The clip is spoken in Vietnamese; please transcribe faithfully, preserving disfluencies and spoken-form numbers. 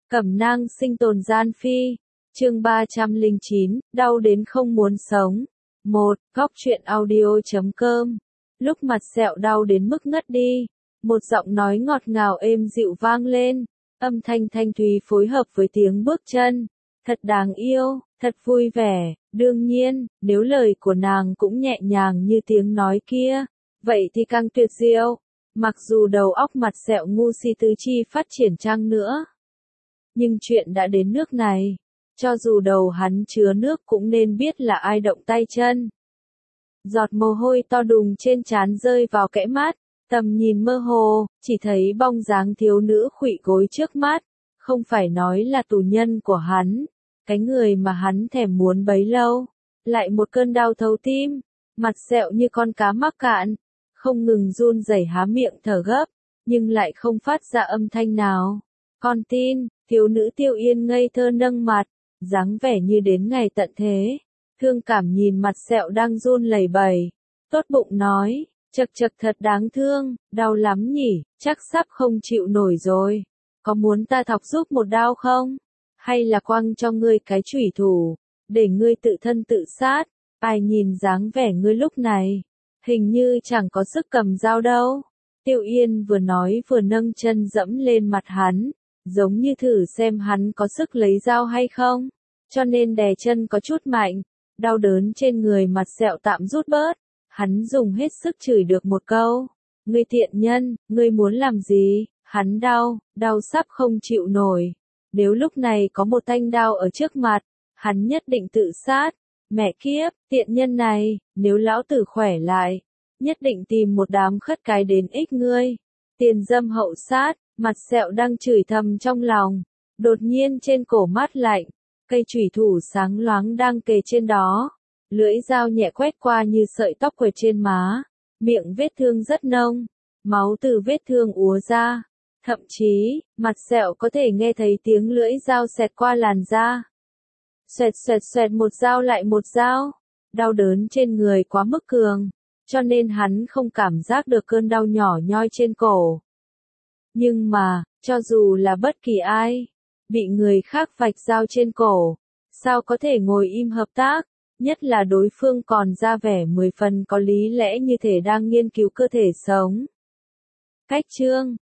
Cẩm nang sinh tồn gian phi. Chương ba trăm lẻ chín, đau đến không muốn sống. một. Góc truyện audio chấm com. Lúc mặt sẹo đau đến mức ngất đi, một giọng nói ngọt ngào êm dịu vang lên, âm thanh thanh thúy phối hợp với tiếng bước chân. Thật đáng yêu, thật vui vẻ, đương nhiên, nếu lời của nàng cũng nhẹ nhàng như tiếng nói kia, vậy thì càng tuyệt diệu. Mặc dù đầu óc mặt sẹo ngu si tứ chi phát triển chăng nữa, nhưng chuyện đã đến nước này, cho dù đầu hắn chứa nước cũng nên biết là ai động tay chân. Giọt mồ hôi to đùng trên trán rơi vào kẽ mắt, tầm nhìn mơ hồ, chỉ thấy bóng dáng thiếu nữ khuỵu gối trước mắt, không phải nói là tù nhân của hắn, cái người mà hắn thèm muốn bấy lâu. Lại một cơn đau thấu tim, mặt sẹo như con cá mắc cạn, không ngừng run rẩy há miệng thở gấp, nhưng lại không phát ra âm thanh nào. Con tin, thiếu nữ Tiêu Yên ngây thơ nâng mặt, dáng vẻ như đến ngày tận thế. Thương cảm nhìn mặt sẹo đang run lẩy bẩy, tốt bụng nói, chật chật thật đáng thương, đau lắm nhỉ, chắc sắp không chịu nổi rồi. Có muốn ta thọc giúp một đao không? Hay là quăng cho ngươi cái chủy thủ, để ngươi tự thân tự sát? Ai nhìn dáng vẻ ngươi lúc này, hình như chẳng có sức cầm dao đâu. Tiêu Yên vừa nói vừa nâng chân dẫm lên mặt hắn, giống như thử xem hắn có sức lấy dao hay không, cho nên đè chân có chút mạnh. Đau đớn trên người mặt sẹo tạm rút bớt, hắn dùng hết sức chửi được một câu, ngươi tiện nhân, ngươi muốn làm gì? Hắn đau, đau sắp không chịu nổi. Nếu lúc này có một thanh đao ở trước mặt, hắn nhất định tự sát. Mẹ kiếp, tiện nhân này, nếu lão tử khỏe lại, nhất định tìm một đám khất cái đến ích ngươi. Tiền dâm hậu sát, mặt sẹo đang chửi thầm trong lòng, đột nhiên trên cổ mát lạnh, cây chủy thủ sáng loáng đang kề trên đó, lưỡi dao nhẹ quét qua như sợi tóc quệt trên má, miệng vết thương rất nông, máu từ vết thương úa ra, thậm chí, mặt sẹo có thể nghe thấy tiếng lưỡi dao xẹt qua làn da. Xoẹt xoẹt xoẹt một dao lại một dao, đau đớn trên người quá mức cường, cho nên hắn không cảm giác được cơn đau nhỏ nhoi trên cổ. Nhưng mà, cho dù là bất kỳ ai, bị người khác vạch dao trên cổ, sao có thể ngồi im hợp tác, nhất là đối phương còn ra vẻ mười phần có lý lẽ như thể đang nghiên cứu cơ thể sống. Cách chương